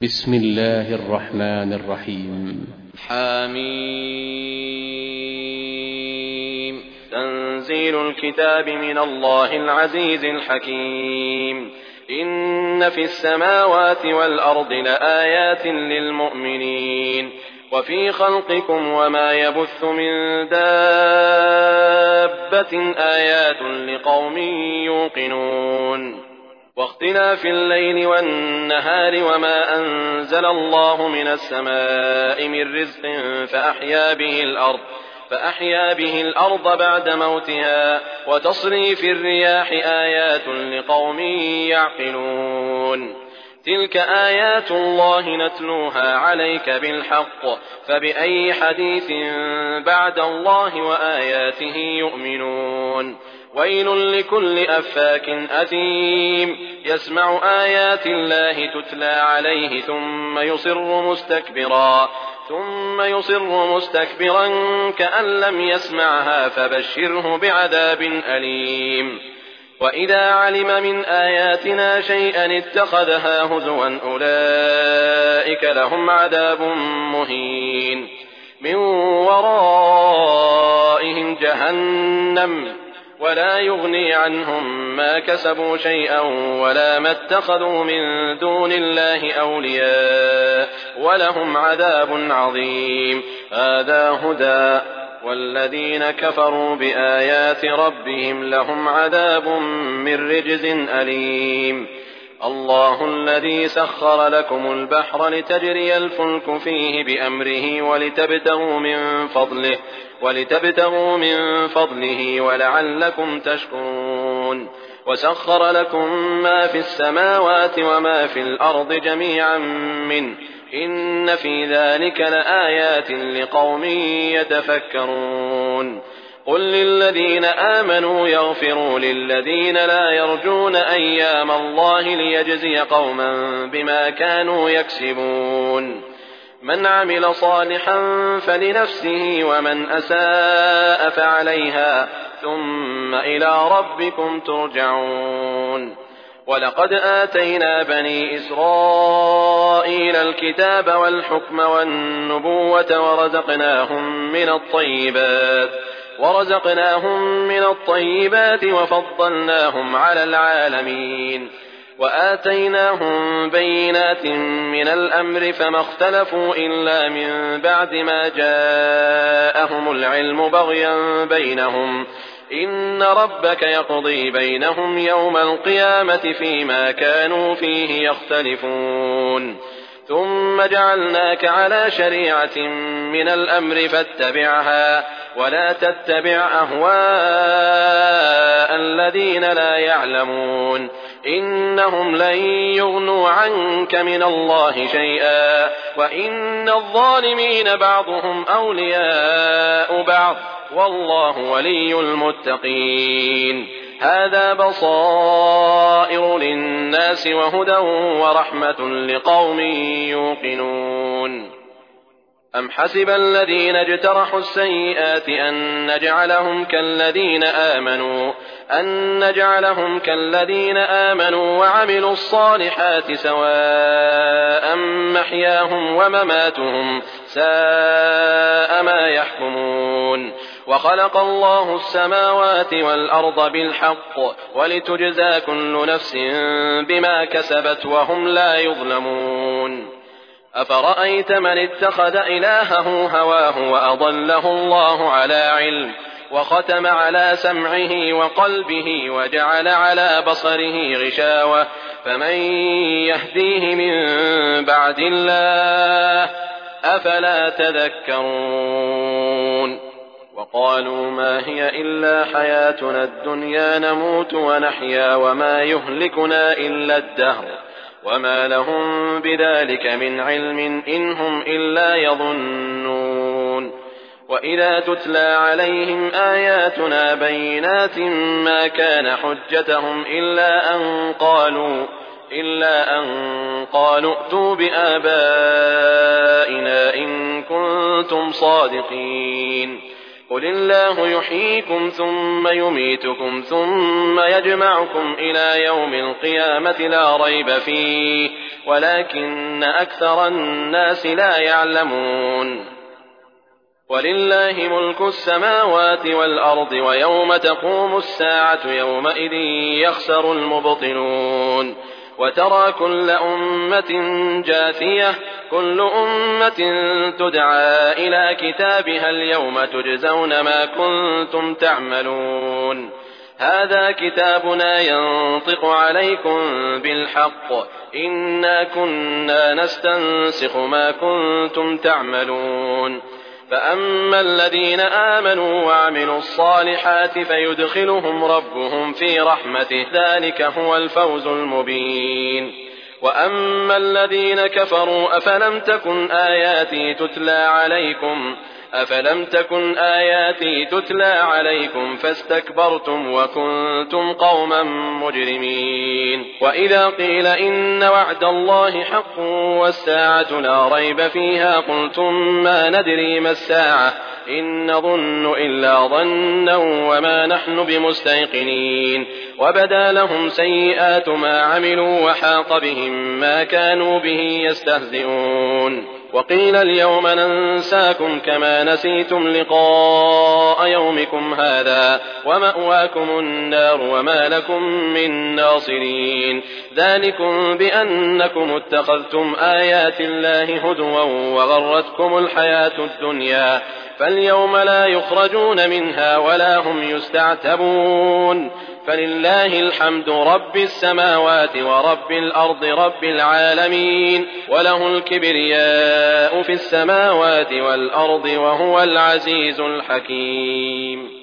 بسم الله الرحمن الرحيم. حميم. تنزيل الكتاب من الله العزيز الحكيم. إن في السماوات والأرض لآيات للمؤمنين وفي خلقكم وما يبث من دابة آيات لقوم يوقنون. واختلاف الليل والنهار وما أنزل الله من السماء من رزق فأحيا به الأرض بعد موتها وتصريف الرياح آيات لقوم يعقلون. تلك آيات الله نتلوها عليك بالحق فبأي حديث بعد الله وآياته يؤمنون. ويل لكل أفاك أثيم يسمع آيات الله تتلى عليه ثم يصر مستكبرا كأن لم يسمعها فبشره بعذاب أليم. وإذا علم من آياتنا شيئا اتخذها هزوا أولئك لهم عذاب مهين من ورائهم جهنم ولا يغني عنهم ما كسبوا شيئا ولا ما اتخذوا من دون الله أولياء ولهم عذاب عظيم. هذا هدى والذين كفروا بآيات ربهم لهم عذاب من رجز أليم. الله الذي سخر لكم البحر لتجري الفلك فيه بأمره ولتبتغوا من فضله ولعلكم تشكرون. وسخر لكم ما في السماوات وما في الأرض جميعا منه إن في ذلك لآيات لقوم يتفكرون. قل للذين آمنوا يغفروا للذين لا يرجون أيام الله ليجزي قوما بما كانوا يكسبون. من عمل صالحا فلنفسه ومن أساء فعليها ثم إلى ربكم ترجعون. ولقد آتينا بني إسرائيل الكتاب والحكم والنبوة ورزقناهم من الطيبات وفضلناهم على العالمين. وآتيناهم بينات من الأمر فما اختلفوا إلا من بعد ما جاءهم العلم بغيا بينهم. إن ربك يقضي بينهم يوم القيامة فيما كانوا فيه يختلفون. ثم جعلناك على شريعة من الأمر فاتبعها ولا تتبع أهواء الذين لا يعلمون إنهم لن يغنوا عنك من الله شيئا وإن الظالمين بعضهم أولياء بعض والله ولي المتقين. هذا بصائر للناس وهدى ورحمة لقوم يوقنون. أم حسب الذين اجترحوا السيئات أن نجعلهم كالذين آمنوا وعملوا الصالحات سواء محياهم ومماتهم ساء ما يحكمون. وخلق الله السماوات والأرض بالحق ولتجزى كل نفس بما كسبت وهم لا يظلمون. أفرأيت من اتخذ إلهه هواه وأضله الله على علم وختم على سمعه وقلبه وجعل على بصره غشاوة فمن يهديه من بعد الله أفلا تذكرون. وقالوا ما هي إلا حياتنا الدنيا نموت ونحيا وما يهلكنا إلا الدهر وما لهم بذلك من علم إن هم إلا يظنون. وإذا تتلى عليهم آياتنا بينات ما كان حجتهم إلا أن قالوا ائتوا بآبائنا إن كنتم صادقين. قل الله يحييكم ثم يميتكم ثم يجمعكم إلى يوم القيامة لا ريب فيه ولكن أكثر الناس لا يعلمون. ولله ملك السماوات والأرض ويوم تقوم الساعة يومئذ يخسر المبطلون. وترى كل أمة جاثية كل أمة تدعى إلى كتابها اليوم تجزون ما كنتم تعملون. هذا كتابنا ينطق عليكم بالحق إنا كنا نستنسخ ما كنتم تعملون. فأما الذين آمنوا وعملوا الصالحات فيدخلهم ربهم في رحمته ذلك هو الفوز المبين. وأما الذين كفروا أفلم تكن آياتي تتلى عليكم فاستكبرتم وكنتم قوما مجرمين. وإذا قيل إن وعد الله حق والساعة لا ريب فيها قلتم ما ندري ما الساعة إن نظن إلا ظنا وما نحن بمستيقنين. وبدا لهم سيئات ما عملوا وحاق بهم ما كانوا به يستهزئون. وقيل اليوم ننساكم كما نسيتم لقاء يومكم هذا ومأواكم النار وما لكم من ناصرين. ذلكم بأنكم اتخذتم آيات الله هزوا وغرتكم الحياة الدنيا فاليوم لا يخرجون منها ولا هم يستعتبون. فلله الحمد رب السماوات ورب الأرض رب العالمين وله الكبرياء في السماوات والأرض وهو العزيز الحكيم.